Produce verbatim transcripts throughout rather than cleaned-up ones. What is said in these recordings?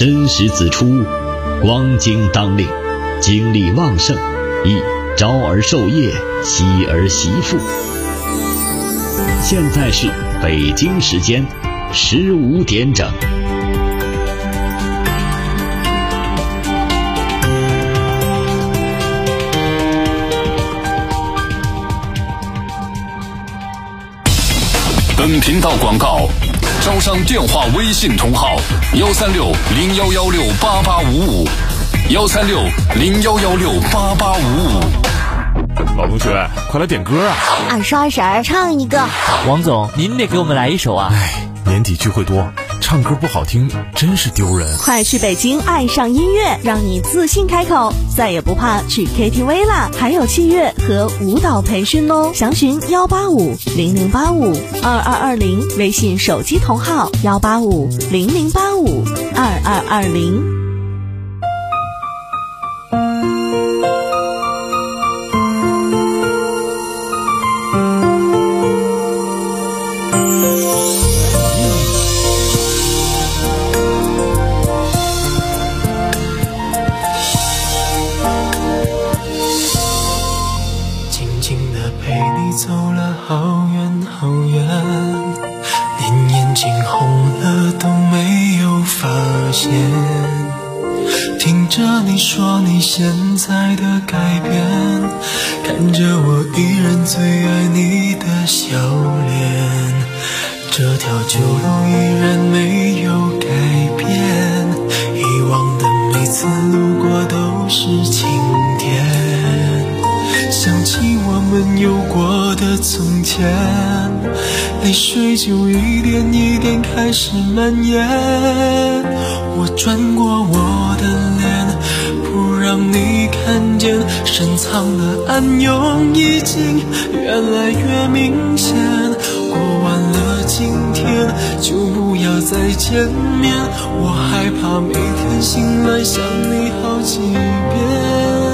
申时子出，光景当令，精力旺盛，宜朝而授业，夕而习赋。现在是北京时间十五点整。 本频道广告：招商电话微信同号：幺三六零幺幺六八八五五，幺三六零幺幺六八八五五。 老同学，快来点歌啊！ 二十二婶唱一个。 王总，您得给我们来一首啊！ 哎，年底聚会多，唱歌不好听真是丢人。 快去北京爱上音乐，让你自信开口，再也不怕去 K T V 啦！还有器乐和舞蹈培训哦，详询幺八五零零八五二二二零，微信手机同号幺八五零零八五二二二零。 听着你说你现在的改变，看着我依然最爱你的笑脸，这条旧路依然没有改变，以往的每次路过都是晴天，想起我们有过的从前，泪水就一点一点开始蔓延，我转过我的脸，不让你看见，深藏的暗涌已经越来越明显，过完了今天就不要再见面，我害怕每天醒来想你好几遍。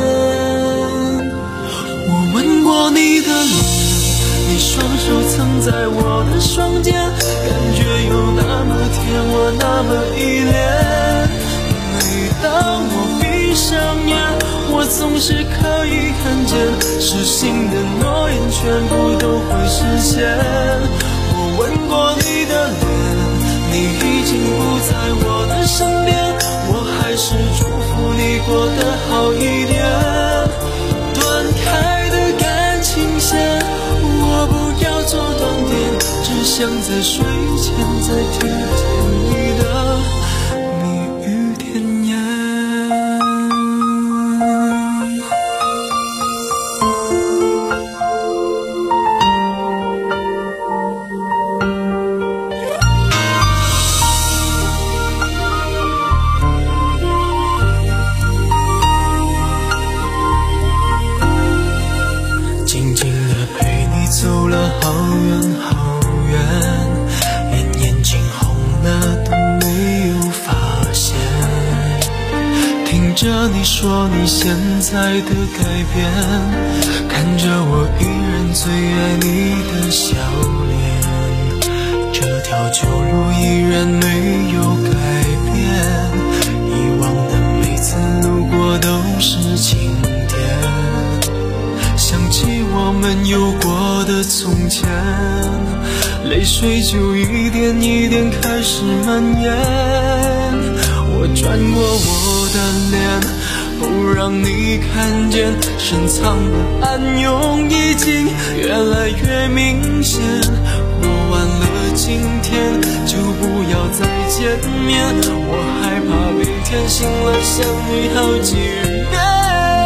我吻过你的脸，你双手曾在我的双肩，感觉有那么甜，我那么依恋，每当我闭上眼，我总是可以看见，失信的诺言全部都会实现。我吻过你的脸，你已经不在我的身边，我还是祝福你过得好一点，断开的感情线我不要做断点，只想在睡前再听见你的蜜语甜言。静静地陪你走了好远好远，连眼睛红了都没有发现，听着你说你现在的改变，看着我依然最爱你的笑脸，这条旧路依然没有改变，以往的每次路过都是晴天，想起我们有过的从前，泪水就一点一点开始蔓延，我转过我的脸，不让你看见，深藏的暗涌已经越来越明显，过完了今天就不要再见面，我害怕每天醒来想你好几遍。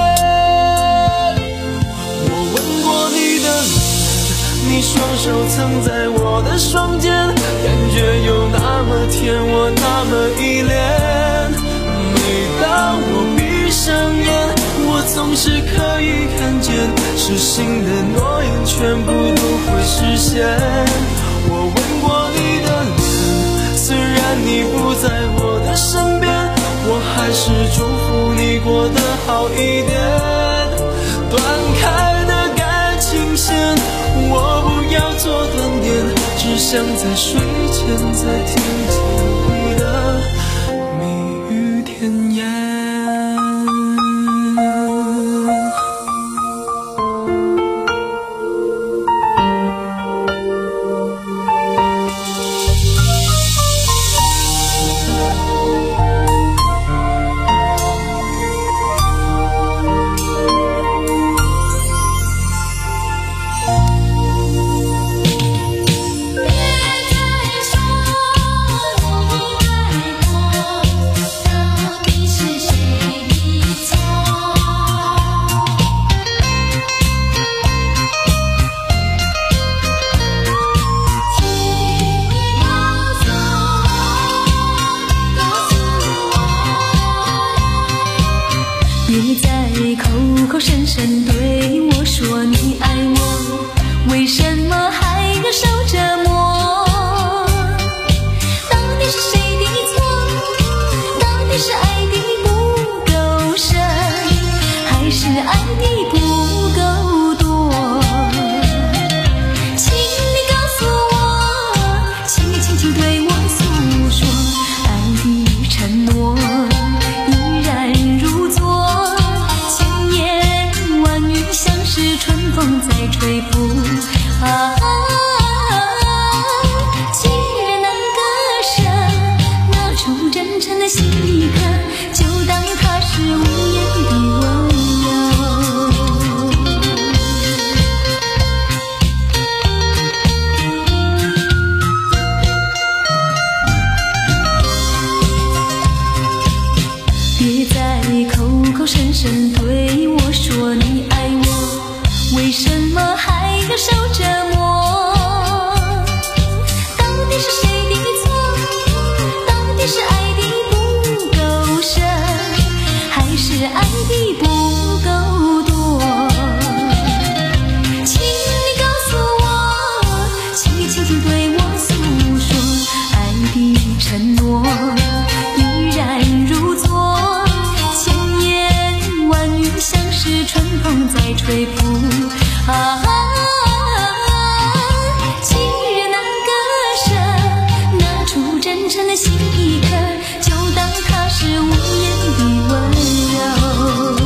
你双手曾在我的双肩，感觉有那么甜，我那么依恋，每当我闭上眼，我总是可以看见，失信的诺言全部都会实现。我吻过你的脸，虽然你不在我的身边，我还是祝福你过得好一点，断开的感情线我不要做断点，只想在睡前再听见你的蜜语什么还要受折磨？到底是谁的错？到底是爱的不够深，还是爱的不够多？请你告诉我，请你轻轻对我诉说，爱的承诺依然如昨，千言万语像是春风在吹拂啊，既然能割舍，拿出真诚的心一刻，就当它是无言的温柔。别再口口声声对我说你爱我，为什么还要受折磨？到底是谁的错？到底是爱的不够深，还是爱的不够多？请你告诉我，请你轻轻对我诉说，爱的承诺依然如昨，千言万语像是春风在吹拂啊，既然能割舍，拿出真诚的心一刻，就当它是无言的温柔。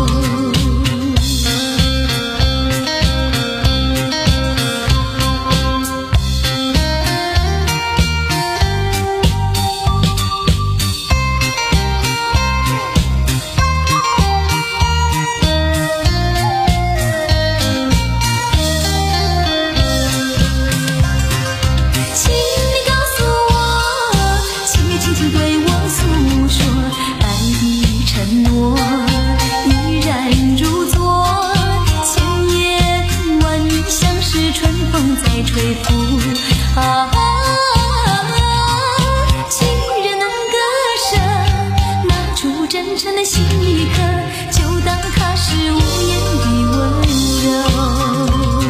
请你告诉我，请你轻轻对我诉说，爱的承诺依然如昨，千言万语像是春风在吹拂啊，既然能割舍，拿出真诚的心一刻，就当它是无言的温柔。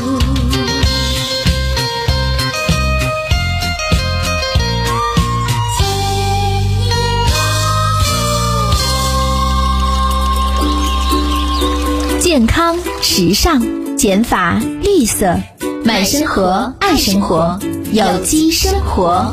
健康、时尚、减法、绿色，慢生活，爱生活，有机生活。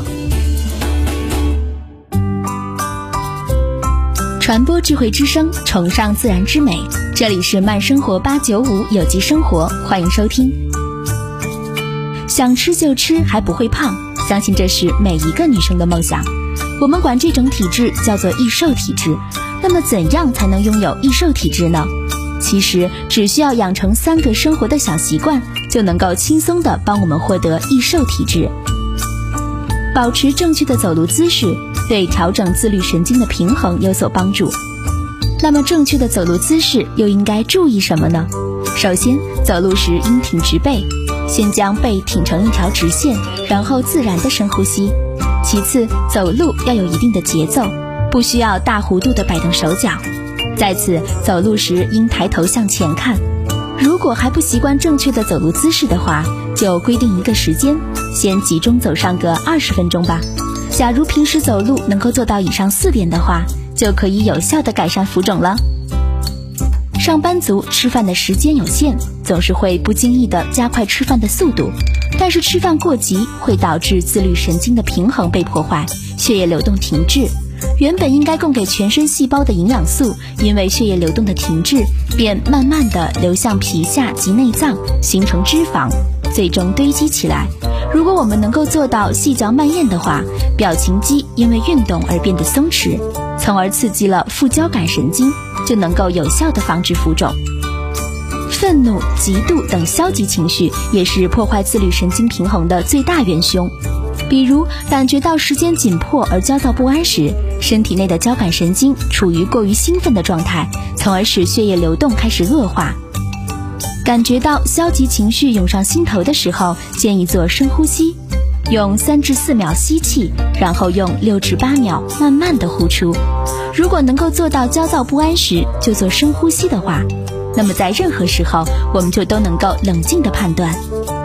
传播智慧之声，崇尚自然之美。这里是慢生活八九五有机生活，欢迎收听。想吃就吃，还不会胖，相信这是每一个女生的梦想。我们管这种体质叫做易瘦体质。那么怎样才能拥有易瘦体质呢？其实只需要养成三个生活的小习惯，就能够轻松地帮我们获得易瘦体质。保持正确的走路姿势，对调整自律神经的平衡有所帮助。那么正确的走路姿势又应该注意什么呢？首先，走路时应挺直背，先将背挺成一条直线，然后自然的深呼吸。其次，走路要有一定的节奏，不需要大幅度的摆动手脚。在此，走路时应抬头向前看。如果还不习惯正确的走路姿势的话，就规定一个时间，先集中走上个二十分钟吧。假如平时走路能够做到以上四点的话，就可以有效地改善浮肿了。上班族吃饭的时间有限，总是会不经意地加快吃饭的速度，但是吃饭过急会导致自律神经的平衡被破坏，血液流动停滞。原本应该供给全身细胞的营养素，因为血液流动的停滞，便慢慢地流向皮下及内脏，形成脂肪，最终堆积起来。如果我们能够做到细嚼慢咽的话，表情肌因为运动而变得松弛，从而刺激了副交感神经，就能够有效地防止浮肿。愤怒、嫉妒等消极情绪也是破坏自律神经平衡的最大元凶。比如感觉到时间紧迫而焦躁不安时，身体内的交感神经处于过于兴奋的状态，从而使血液流动开始恶化。感觉到消极情绪涌上心头的时候，建议做深呼吸，用三至四秒吸气，然后用六至八秒慢慢的呼出。如果能够做到焦躁不安时就做深呼吸的话，那么在任何时候我们就都能够冷静的判断。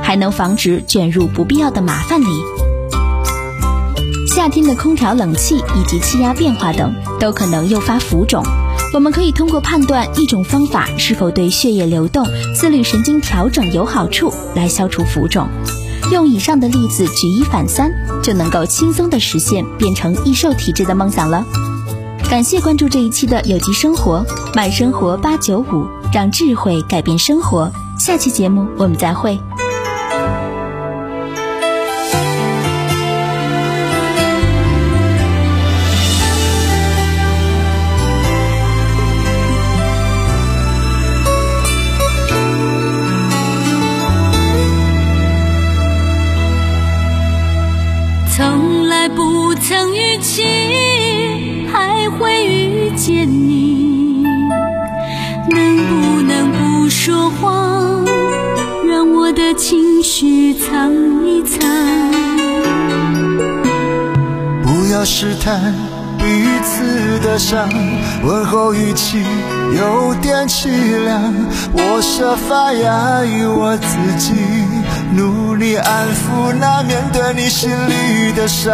还能防止卷入不必要的麻烦里。夏天的空调、冷气以及气压变化等都可能诱发浮肿，我们可以通过判断一种方法是否对血液流动、自律神经调整有好处来消除浮肿。用以上的例子举一反三，就能够轻松地实现变成易瘦体质的梦想了。感谢关注这一期的有机生活，慢生活八九五，让智慧改变生活。下期节目我们再会。 从来不曾预期还会遇见你，能不能不说谎，让我的情绪藏一藏。 不要试探彼此的伤，问候语气有点凄凉，我设法压抑我自己，努力安抚那面对你心里的伤。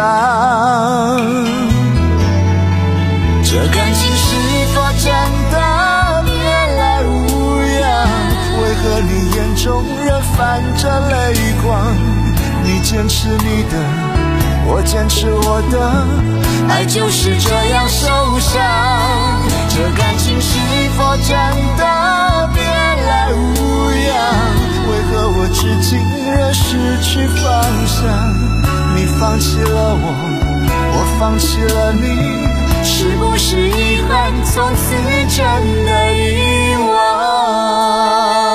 这感情是否真的别来无恙？为何你眼中仍泛着泪光？你坚持你的，我坚持我的，爱就是这样受伤。这感情是否真的别来无恙？为何我至今仍失去方向？你放弃了我，我放弃了你，是不是遗憾从此真的遗忘？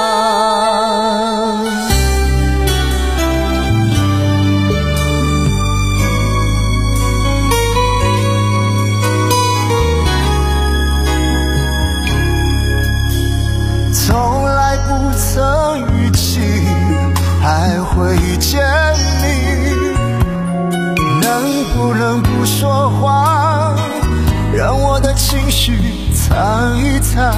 从来不曾预期还会遇见你，能不能不说谎，让我的情绪藏一藏？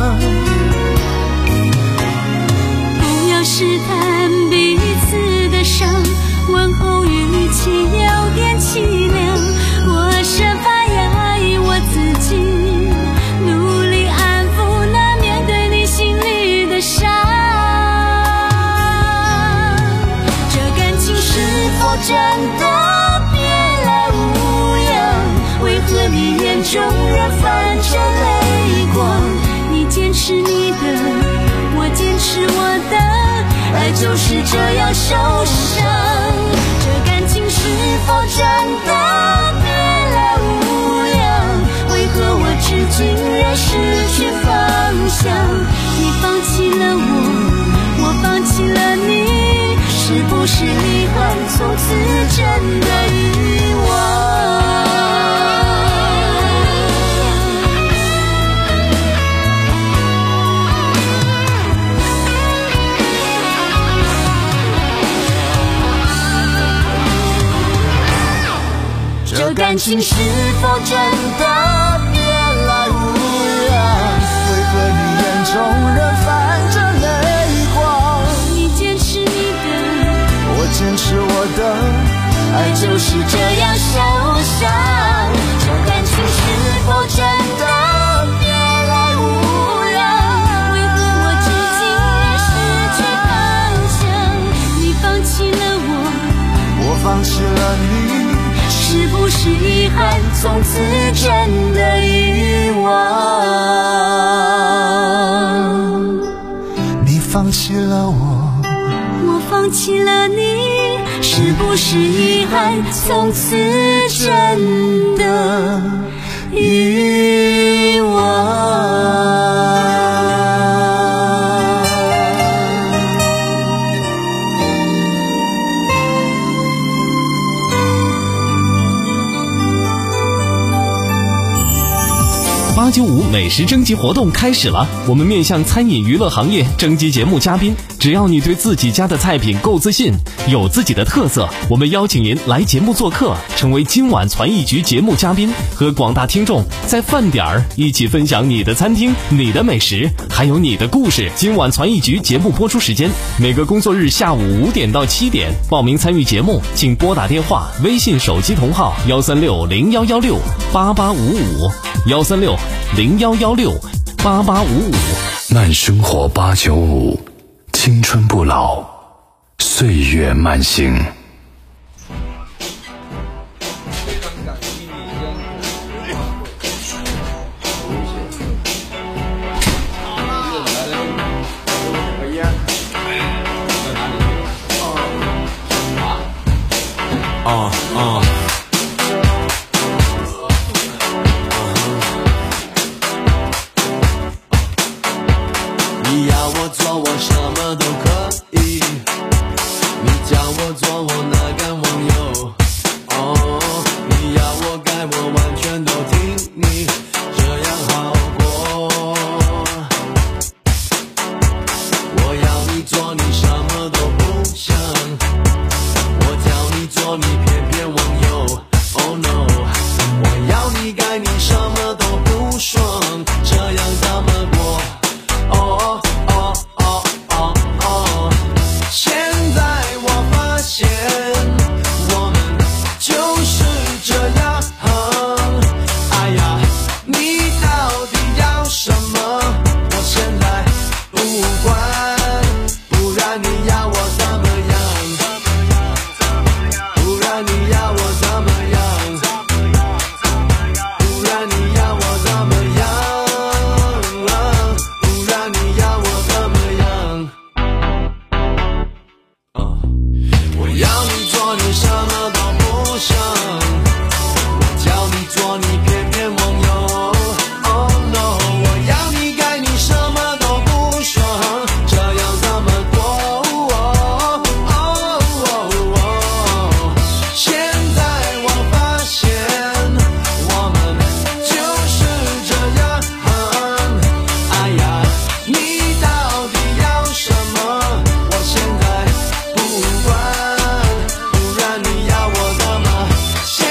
不要试探彼此的伤，问候语气有点凄凉，我设法压抑我自己，努力安抚那面对你心里的伤。这感情是否真的别来无恙？为何你眼中仍泛着泪光？你坚持你的，我坚持我的，爱就是这样受伤。这感情是否真的别来无恙？为何我至今仍失去方向？你放弃了我，我放弃了你，是不是遗憾从此真的遗忘？这感情是否真的别来无恙？为何你眼中仍泛着泪光？你坚持你的，我坚持我的，爱就是这样受伤。这感情是否真的别来无恙？为何我至今仍失去方向？你放弃了我，我放弃了你，是不是遗憾从此真的遗忘？你放弃了我，我放弃了你，是不是遗憾从此真的遗忘？ 八九五美食征集活动开始了，我们面向餐饮娱乐行业征集节目嘉宾， 只要你对自己家的菜品够自信，有自己的特色，我们邀请您来节目做客，成为今晚传艺局节目嘉宾，和广大听众在饭点儿一起分享你的餐厅、你的美食，还有你的故事。今晚传艺局节目播出时间，每个工作日下午五点到七点。报名参与节目，请拨打电话、微信手机同号幺三六零幺幺六八八五五幺三六零幺幺六八八五五。 慢生活八九五，青春不老，岁月慢行。 啊啊！ 你要我做，我什么都可以。你叫我做，我哪敢忘忧？哦，你要我改，我完全都听你，这样好过。我要你做，你什么都不想。我叫你做，你偏偏忘忧。Oh no， 我要你改，你什么都不爽，这样怎么过？哦哦哦哦哦！现在我发现，我们就是这样。哎呀，你到底要什么？我现在不管，不然你要我怎么样？不然你要我怎么样？不然你要我怎么样？不然你要我怎么样？我要你做，你什么都不想。我叫你做，你偏偏忘忧。Oh no， 我要你改，你什么都不爽，这样怎么过？现在我发现，我们就是这样。哎呀，你到底要什么？我现在不管，不然你要我怎么？现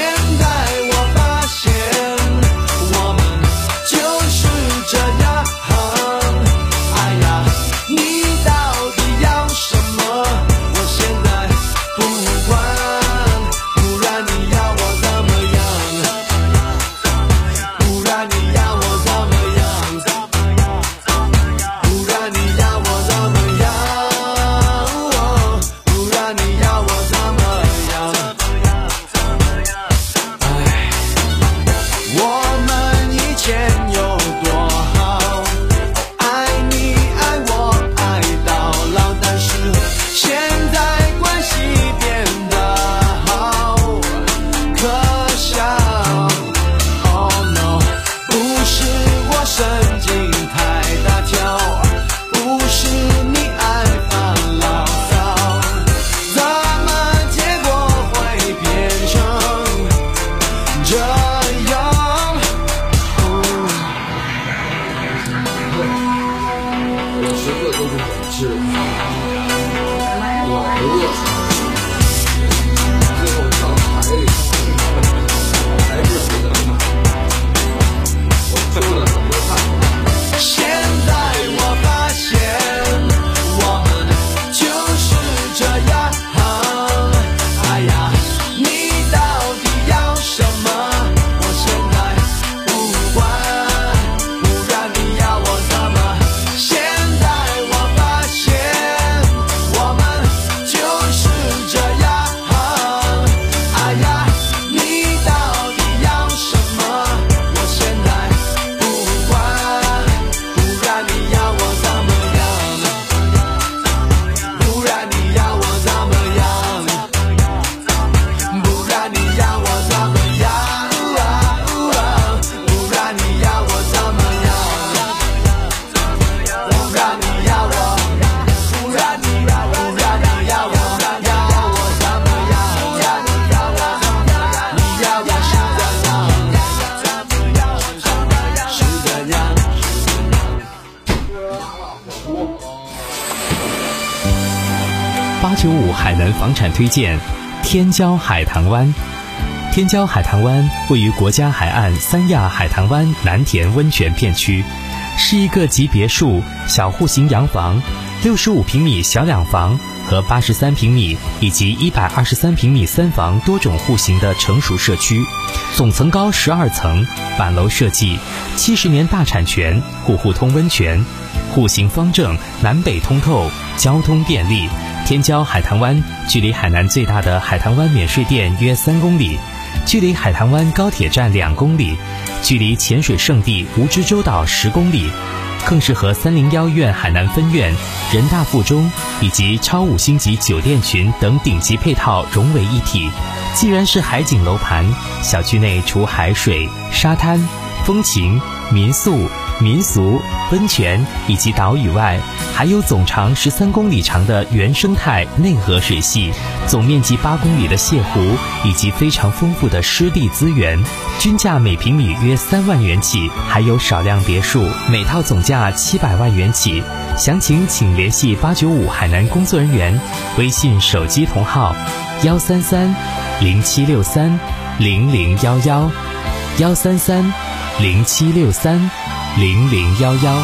海南房产推荐：天骄海棠湾。天骄海棠湾位于国家海岸三亚海棠湾南田温泉片区，是一个集别墅、小户型洋房、六十五平米小两房和八十三平米以及一百二十三平米三房多种户型的成熟社区，总层高十二层，板楼设计，七十年大产权，户户通温泉，户型方正，南北通透，交通便利。天骄海棠湾距离海南最大的海棠湾免税店约三公里，距离海棠湾高铁站两公里，距离潜水圣地蜈支洲岛十公里，更是和三零幺院海南分院、人大附中以及超五星级酒店群等顶级配套融为一体。既然是海景楼盘，小区内除海水、沙滩、风情、民宿、民俗、温泉以及岛屿外，还有总长十三公里长的原生态内河水系，总面积八公里的泻湖，以及非常丰富的湿地资源，均价每平米约三万元起，还有少量别墅，每套总价七百万元起。详情请联系八九五海南工作人员，微信手机同号幺三三零七六三零零幺幺幺三三零七六三零零幺幺。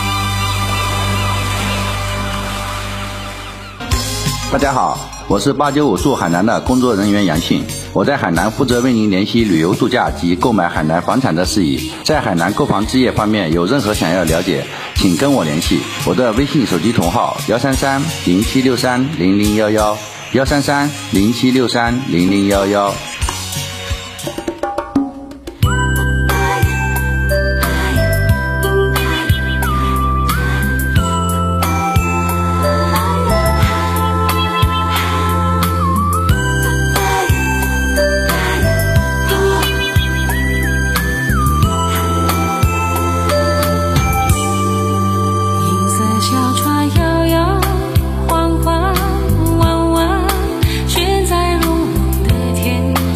大家好，我是八九五住海南的工作人员杨信，我在海南负责为您联系旅游度假及购买海南房产的事宜。在海南购房置业方面有任何想要了解，请跟我联系，我的微信手机同号幺三三零七六三零零幺幺幺三三零七六三零零幺幺。 悬在朦胧的天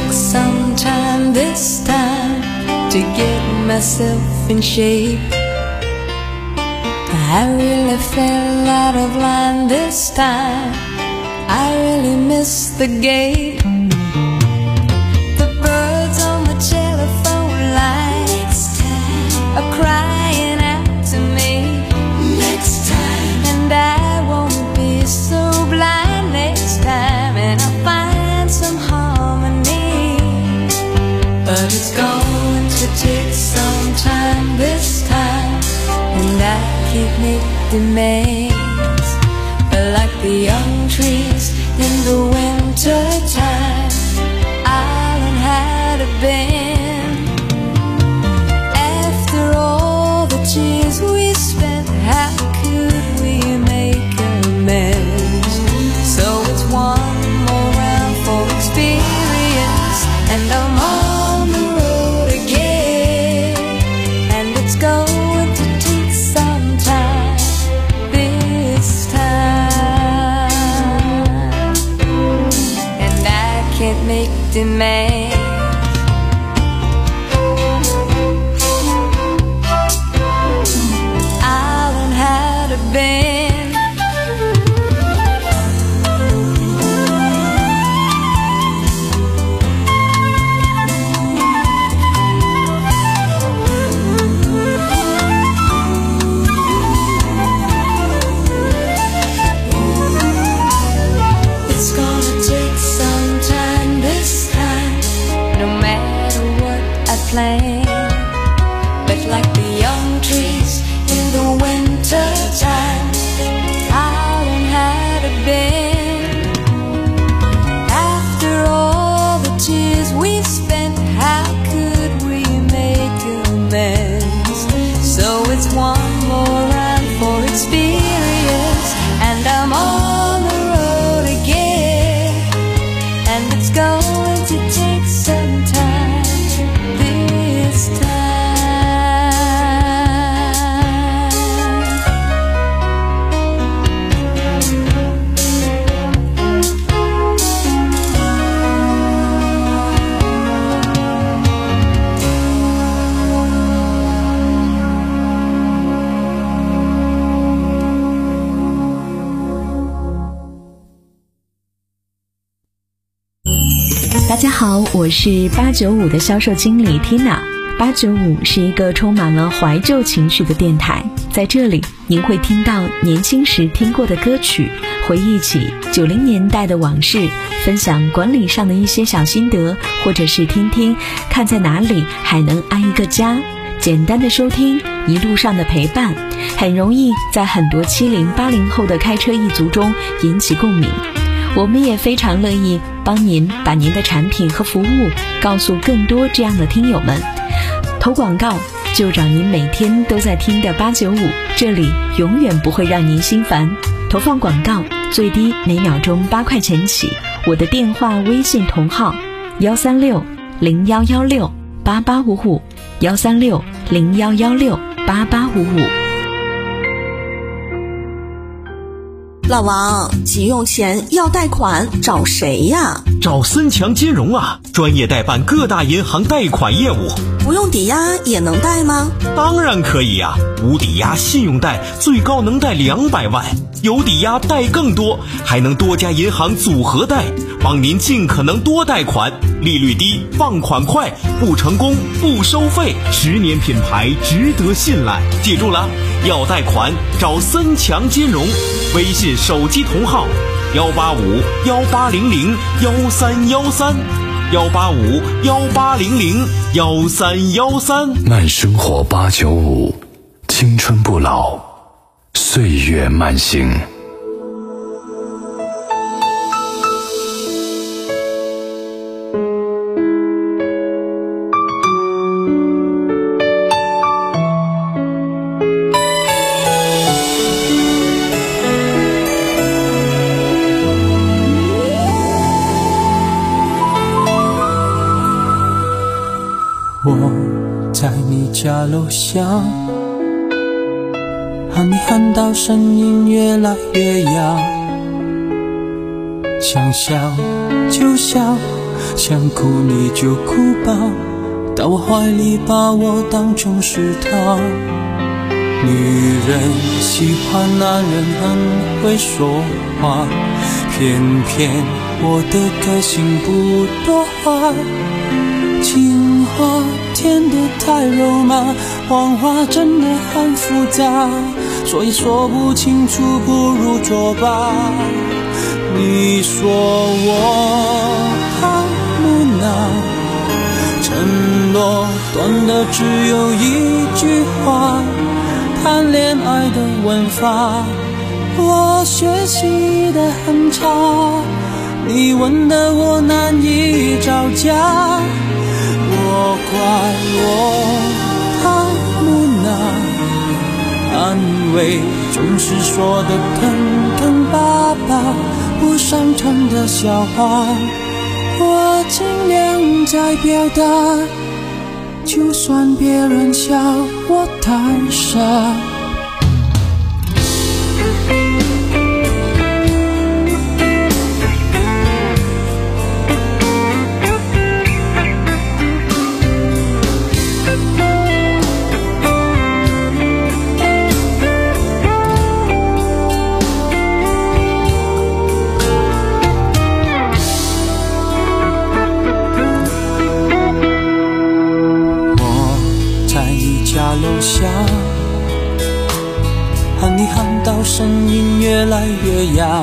take some time this time to get myself in shape. I really fell out of line this time. I really missed the gate. The birds on the telephone lines are crying out to me. Next time, and I won't be so blind next time, and I'll find some harmony. But it's going to take some time this time, and I can't make demands. But like the young trees in the winter time, I'll learn how to bend. After all the tears we spent, how could we make amends? So it's one more round for experience, and I'm on the road again. And it's going to take some time this time, and I can't make demands. I'll learn how to bend. It's gonna take some time this time, no matter what I plan. But like the young trees in the winter time, I'll learn how to bend. After all the tears we spent, how could we make amends? So it's one more round for experience, and I'm on the road again. And it's going to take some time this time. 大家好，我是八九五的销售经理 Tina。八九五是一个充满了怀旧情绪的电台，在这里您会听到年轻时听过的歌曲，回忆起九零年代的往事，分享管理上的一些小心得，或者是听听看在哪里还能安一个家。简单的收听，一路上的陪伴，很容易在很多七零八零后的开车一族中引起共鸣。我们也非常乐意帮您把您的产品和服务告诉更多这样的听友们。投广告就找您每天都在听的八九五，这里永远不会让您心烦。投放广告最低每秒钟八块钱起，我的电话微信同号幺三六零幺幺六八八五五，幺三六零幺幺六八八五五。 老王，急用钱要贷款找谁呀？ 找森强金融啊，专业代办各大银行贷款业务。 不用抵押也能贷吗？ 当然可以啊，无抵押信用贷最高能贷两百万，有抵押贷更多，还能多家银行组合贷，帮您尽可能多贷款，利率低，放款快，不成功不收费，十年品牌值得信赖。记住了，要贷款找森强金融，微信手机同号幺八五幺八零零幺三幺三，幺八五幺八零零幺三幺三。 慢生活八九五，青春不老，岁月慢行。 我在你家楼下，喊你喊到声音越来越哑，想笑就笑， 想哭你就哭吧，到我怀里把我当成是他。女人喜欢男人很会说话，偏偏我的个性不多话，情话甜得太肉麻，谎话真的很复杂，所以说不清楚不如作罢。你说我好木讷，承诺短的只有一句话，谈恋爱的文法我学习得很差，你问的我难以招架，我怪我太木讷，安慰总是说的坑坑巴巴，不擅长的笑话我尽量在表达，就算别人笑我太傻。楼下喊你喊到声音越来越哑，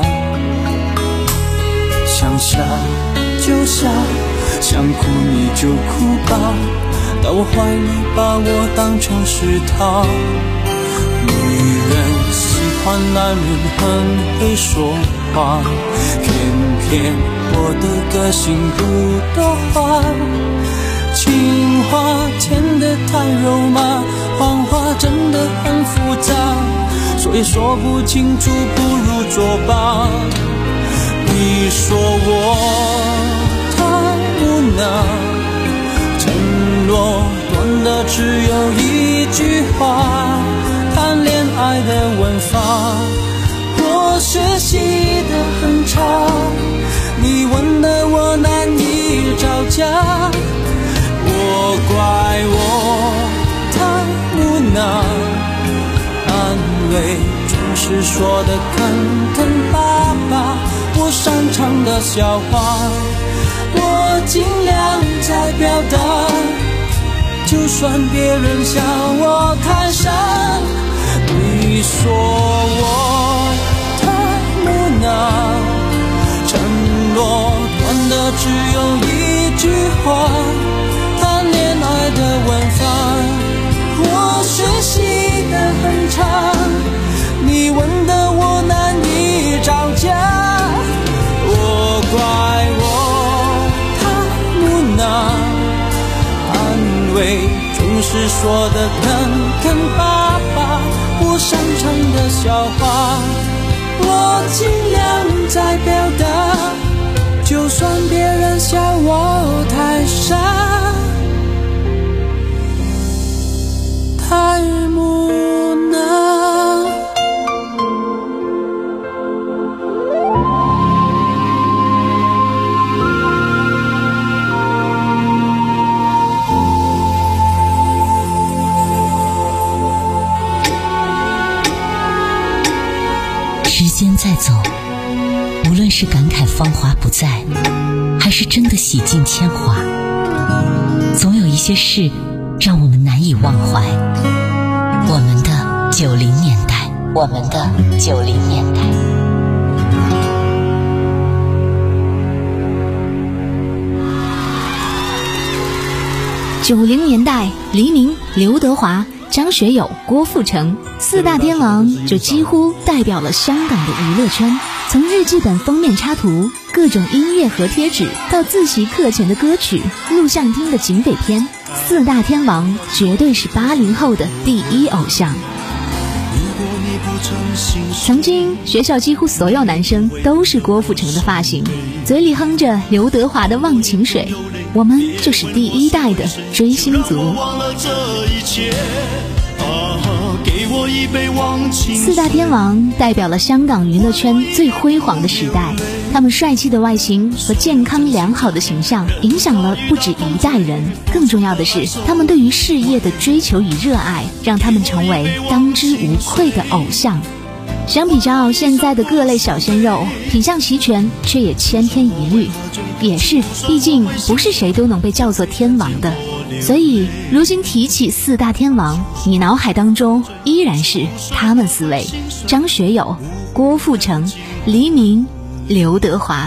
想下就下，想哭你就哭吧，到我怀里把我当成是他。女人喜欢男人很会说话，偏偏我的个性不多话，情话甜得太肉麻，谎话真的很复杂，所以说不清楚不如作罢。你说我太木讷，承诺短的只有一句话，谈恋爱的文法我学习得很差，你问的我难以招架，我怪我太木讷，安慰总是说的坑坑巴巴，不擅长的笑话我尽量在表达，就算别人笑我太傻。你说我太木讷，承诺短的只有一句话，谈恋爱的文法我学习得很差，你问的我难以招架，我怪我太木讷，安慰总是说的坑坑巴巴，不擅长的笑话我尽量在表达，就算别人笑我太傻太木讷。 时间在走，无论是感慨芳华不在，还是真的洗尽铅华，总有一些事让我们难以忘怀。我们的九零年代，我们的九零年代。 九零年代，黎明、刘德华、张学友、郭富城四大天王就几乎代表了香港的娱乐圈。从日记本封面插图、各种音乐和贴纸到自习课前的歌曲、录像厅的警匪片，四大天王绝对是八零后的第一偶像。曾经学校几乎所有男生都是郭富城的发型，嘴里哼着刘德华的忘情水，我们就是第一代的追星族。四大天王代表了香港娱乐圈最辉煌的时代， 他们帅气的外形和健康良好的形象影响了不止一代人。更重要的是，他们对于事业的追求与热爱，让他们成为当之无愧的偶像。相比较现在的各类小鲜肉，品相齐全却也千篇一律，也是，毕竟不是谁都能被叫做天王的。所以如今提起四大天王，你脑海当中依然是他们四位：张学友、郭富城、黎明、刘德华。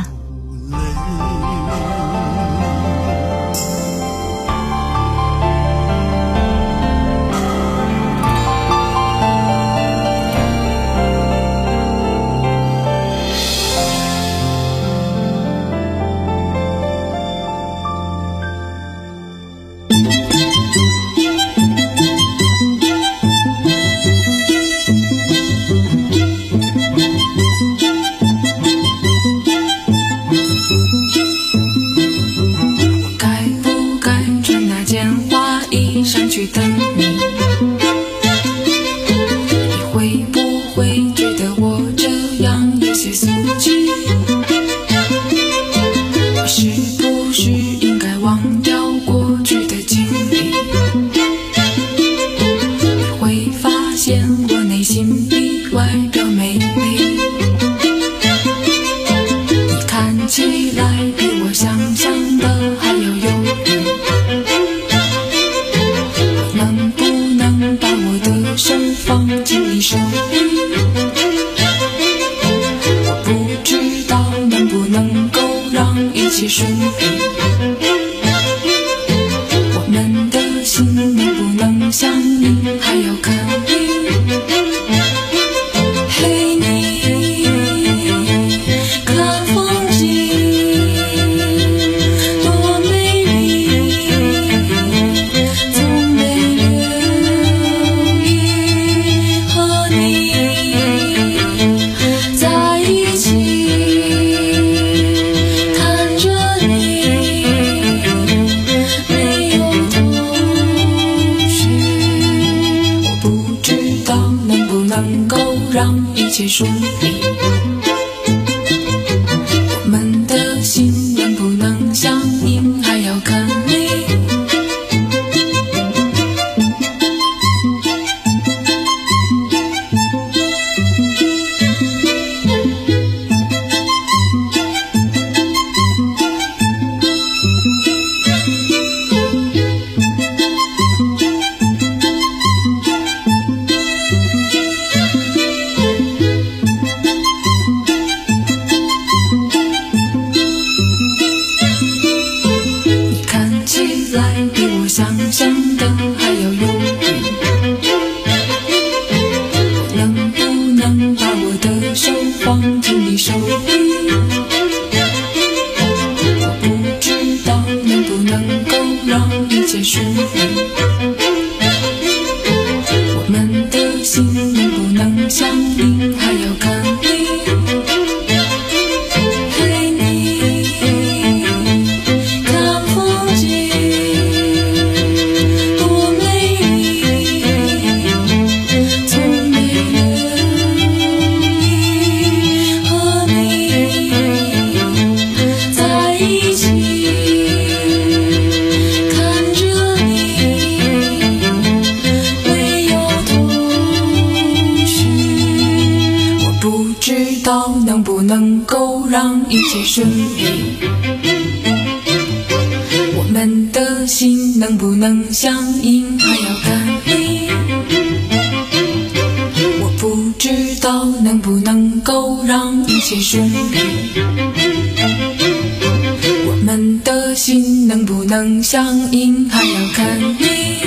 相应还要看你。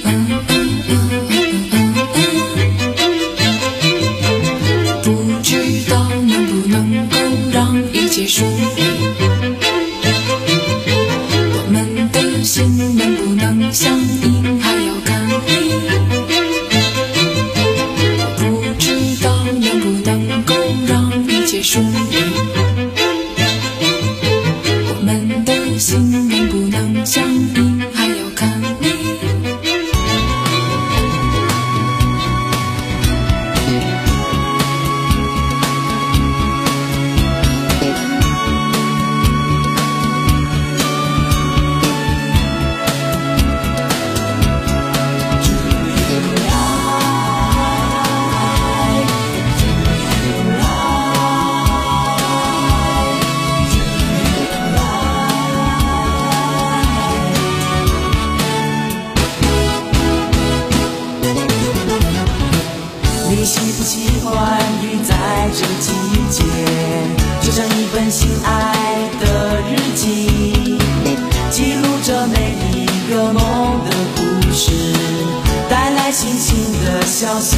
不知个梦的故事，带来星星的消息。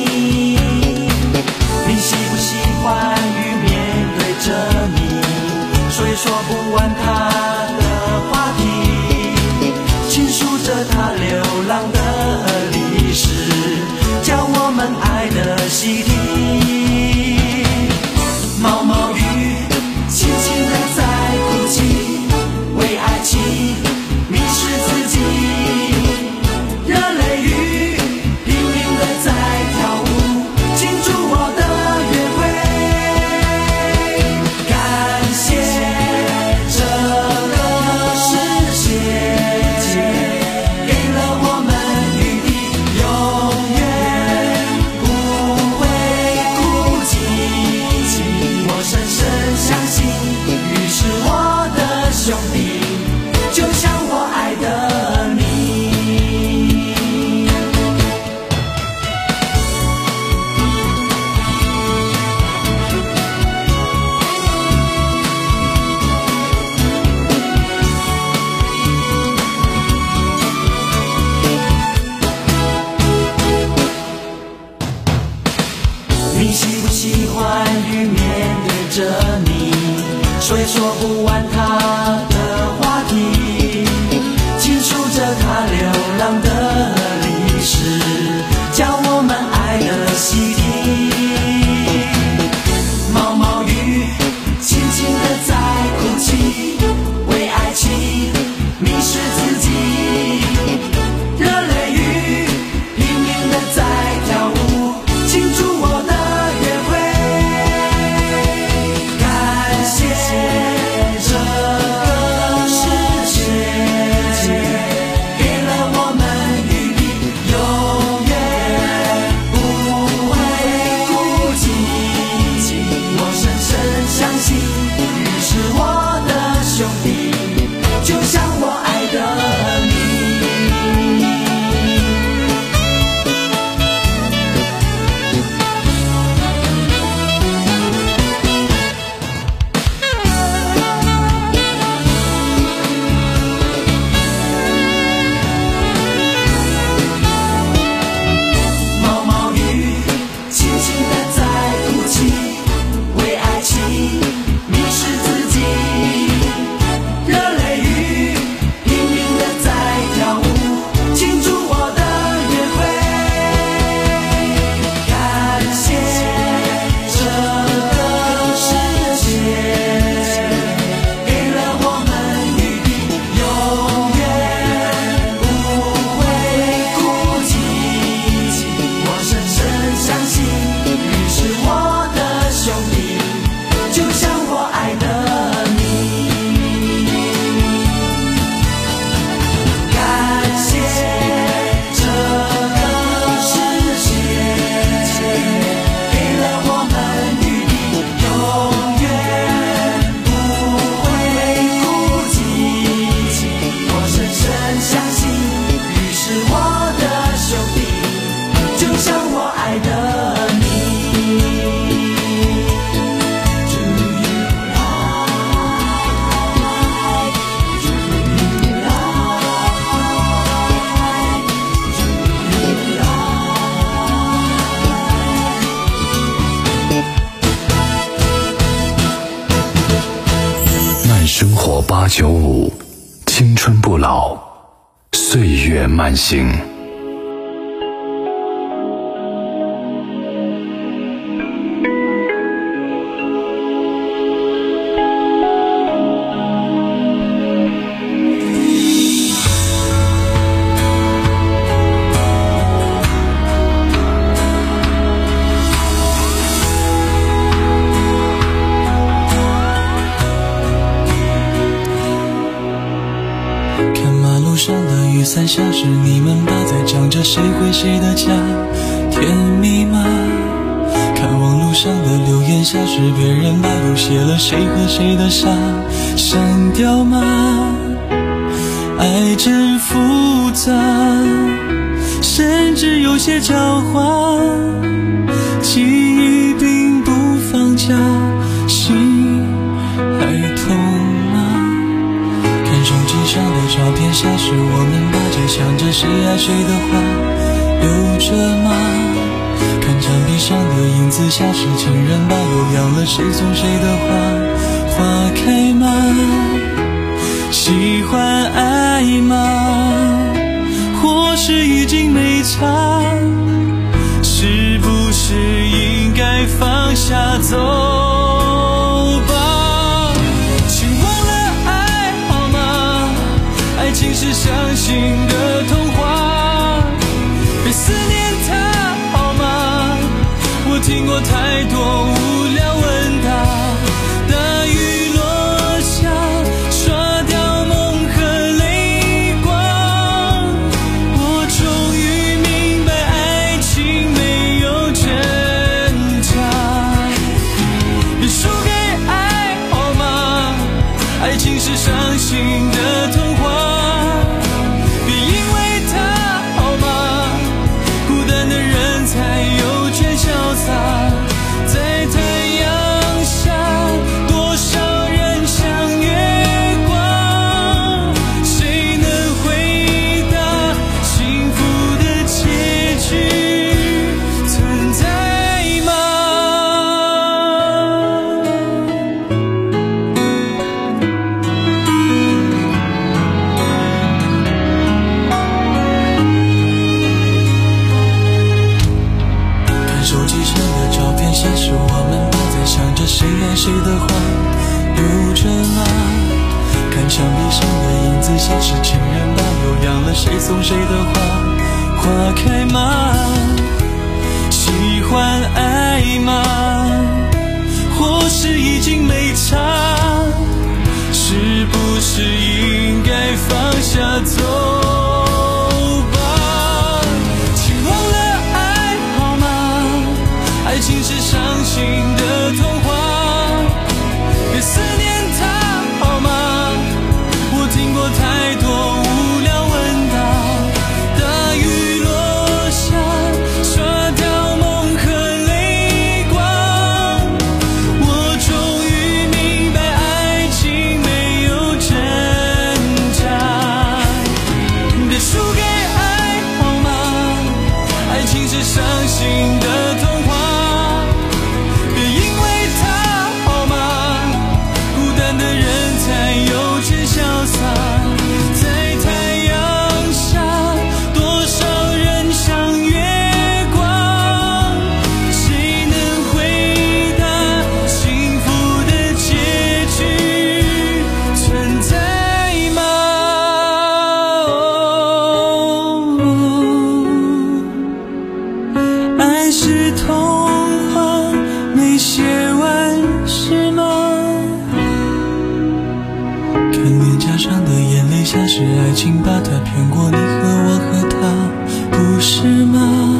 你喜不喜欢与面对着你说也说不完他的话题，倾诉着他流浪的历史，叫我们爱的洗涤。毛毛雨轻轻地在哭泣，为爱情迷失自己，热泪雨拼命地在跳舞，庆祝我的约会。感谢这个世界给了我们余地，永远不会孤寂。我深深相信，于是我的兄弟就像我爱的你。你喜不喜欢与面对着你说也说不完他的话题，倾诉着他流浪的历史，叫我们爱的洗涤。毛毛雨轻轻地在哭泣，为爱情迷失自己，热泪雨拼命地在跳舞，庆祝我的约会。感谢这个世界给了我们余地，永远不会孤寂。我深深相信，于是我的兄弟就像我爱的你。毛毛雨轻轻地在哭泣，为爱情迷失自己，热泪雨拼命地在跳舞，庆祝我的约会。感谢这个世界给了我们余地，永远不会孤寂。我深深相信，于是我的兄弟就像我爱的你。感谢这个世界给了我们余地，永远不会孤寂。我深深相信，于是我的兄弟就像我爱的你。 慢生活八九五，青春不老，岁月慢行。 看马路上的雨伞下是你们吧，在讲着谁回谁的家，甜蜜吗？看网路上的留言下是别人把都写了谁和谁的傻，删掉吗？爱真复杂，甚至有些狡猾，记忆并不放假，心还痛吗？看手机上的照片下是我们大街想着谁爱谁的话，有着吗？看墙壁上的影子下是情人吧，又凉了谁送谁的花，花开吗？喜欢爱吗？或是已经没差，是不是应该放下走吧？请忘了爱好吗？爱情是相信的童话，别思念它好吗？我听过太多无聊问答，大雨落下刷掉梦和泪光，我终于明白爱情没有挣扎，别输给爱好吗？爱情是伤心的童话，别因为它好吗？孤单的人才有权潇洒，在太阳下多少人像月光，谁能回答幸福的结局存在吗？看手机上的照片显示我们都在想着谁爱谁的话，有着吗？看墙壁上的影子显示情人吧，又凉了谁送谁的花，花开吗？喜欢爱吗？或是已经没差，是不是应该放下走吧？请忘了爱好吗？爱情是伤心的童话，别思念它好吗？我听过太多无聊问答，大雨落下刷掉梦和泪光，我终于明白爱情没有挣扎，别输给爱好吗？爱情是伤心的童话，别因为它好吗？孤单的人才有权潇洒，在太阳下多少人像月光，谁能回答幸福的结局存在吗？爱是童话没写完是吗？看脸颊上的眼泪像是爱情把它骗过你和我和他，不是吗？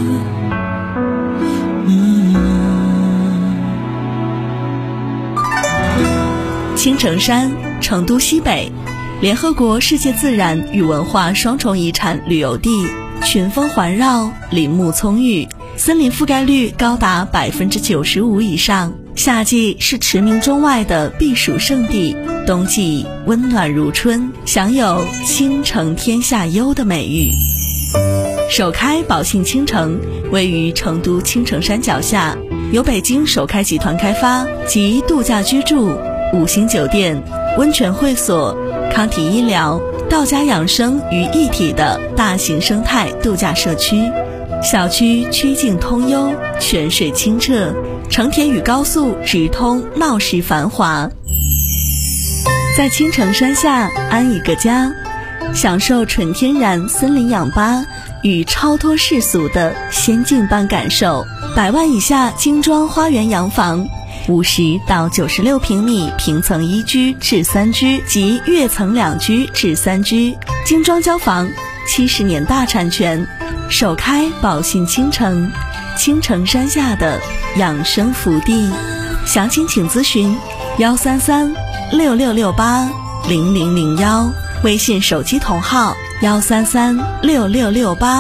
青城山，成都西北，联合国世界自然与文化双重遗产旅游地，群峰环绕，林木葱郁，森林覆盖率高达百分之九十五以上。夏季是驰名中外的避暑胜地，冬季温暖如春，享有倾城天下优的美誉。首开宝信倾城位于成都青城山脚下，由北京首开集团开发，集度假居住、五星酒店、温泉会所、康体医疗、道家养生于一体的大型生态度假社区。小区曲径通幽，泉水清澈，成田与高速直通，闹市繁华。在青城山下安一个家，享受纯天然森林氧吧与超脱世俗的仙境般感受。百万以下精装花园洋房，五十到九十六平米平层一居至三居及跃层两居至三居，精装交房，七十年大产权。首开宝信倾城，青城山下的养生福地。详情请咨询幺三三六六六八零零零幺，微信手机同号幺三三六六六八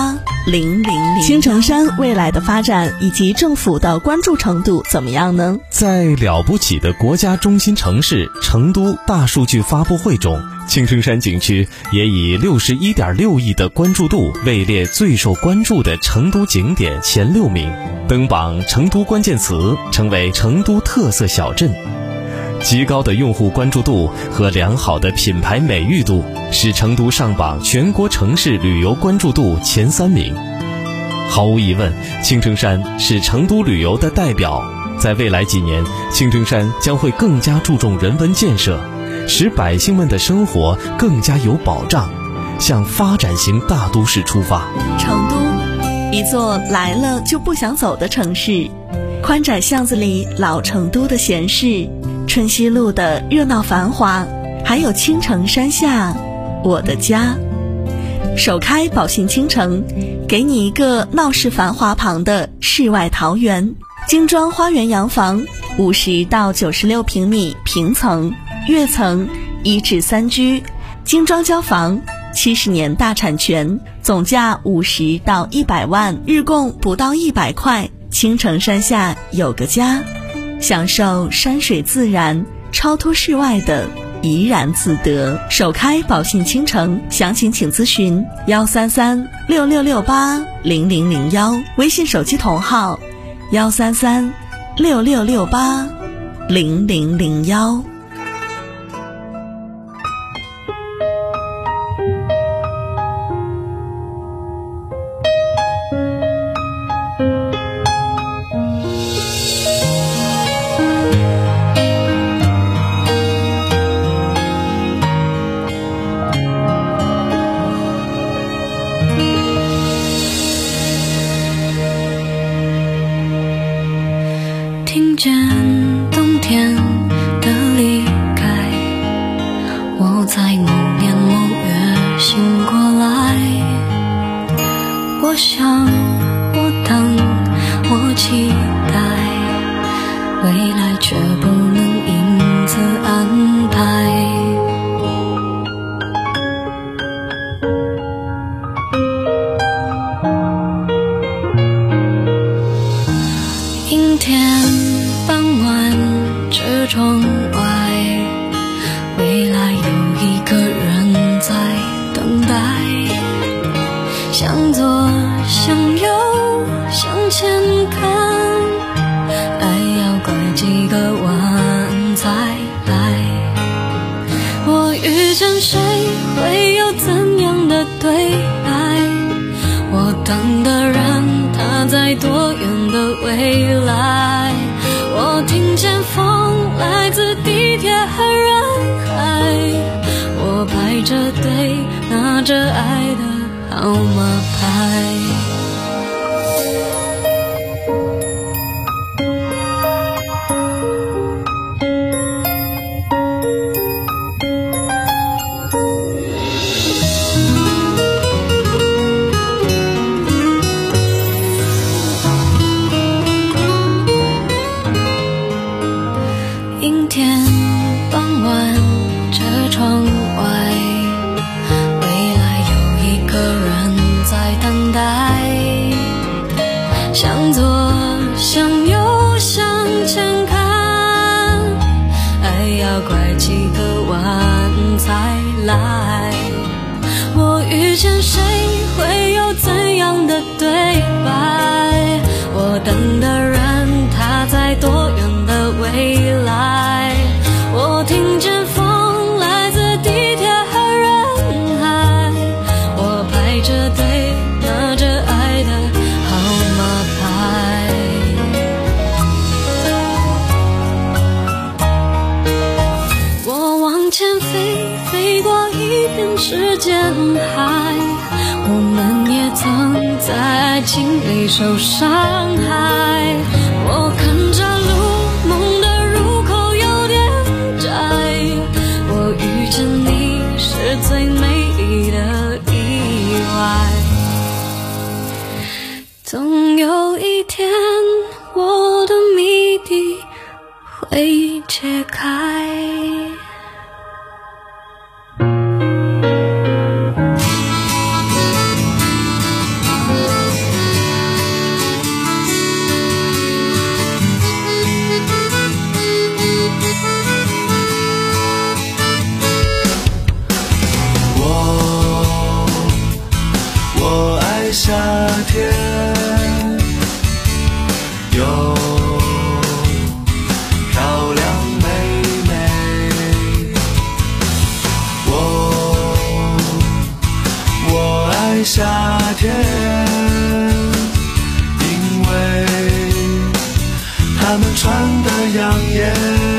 零零零。青城山未来的发展以及政府的关注程度怎么样呢？ 在了不起的国家中心城市成都大数据发布会中，青城山景区也以六十一点六亿的关注度位列最受关注的成都景点前六名，登榜成都关键词，成为成都特色小镇。极高的用户关注度和良好的品牌美誉度，使成都上榜全国城市旅游关注度前三名。毫无疑问，青城山是成都旅游的代表。在未来几年，青城山将会更加注重人文建设，使百姓们的生活更加有保障，向发展型大都市出发。 成都，一座来了就不想走的城市，宽窄巷子里老成都的闲适，春熙路的热闹繁华，还有青城山下我的家。首开宝信青城，给你一个闹市繁华旁的世外桃源。精装花园洋房，五十到九十六平米平层、跃层、一至三居，精装交房，七十年大产权，总价五十到一百万，日供不到一百块。青城山下有个家，享受山水自然，超脱世外的怡然自得。首开宝信青城，详情请咨询幺三三六六六八零零零幺，微信手机同号幺三三六六六八零零零幺。 听见冬天的离开，我在某年某月醒过来。我想，我等，我期待，未来却不能因此安排。阴天傍晚，车窗外，未来有一个人在等待。向左，向右，向前看，爱要拐几个弯才来。我遇见谁，会有怎样的对白？我等的人，他在多远的未来？我听见风来自地铁和人海，我排着队拿着爱的号码牌。阴天傍晚，车窗外，未来有一个人在等待。向左，向右，向前看，爱要拐几个弯才来。我遇见谁，会有怎样的对白？我等的人，他在多远的未来？我听见风来自地铁和人海，我排着队拿着爱的号码牌。我往前飞，飞过一片时间海，我们也曾在爱情里受伤害。我看着路，梦的入口有点窄，我遇见你是最美丽的意外。总有一天，我的谜底会解开。 夏天，有漂亮妹妹。我我爱夏天，因为她们穿得养眼。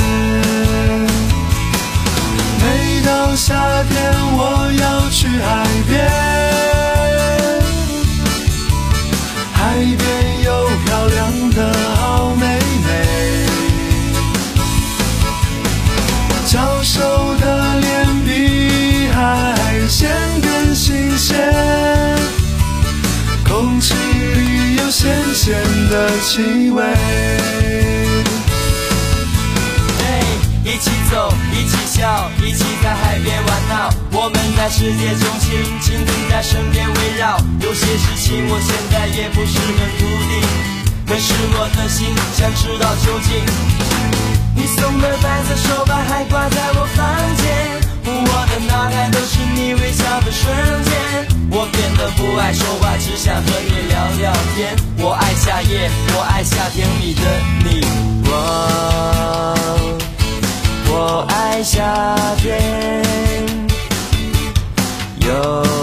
每到夏天，我要去海边，海边有漂亮的好妹妹，娇羞的脸比海鲜更新鲜，空气里有咸咸的气味。 一起走，一起笑，一起在海边玩闹，我们在世界中心，亲近在身边围绕。有些事情我现在也不是很笃定，可是我的心想知道究竟。你送的白色手把还挂在我房间，我的脑海都是你微笑的瞬间。我变得不爱说话，只想和你聊聊天。我爱夏夜，我爱夏天里的你。我我爱夏天，有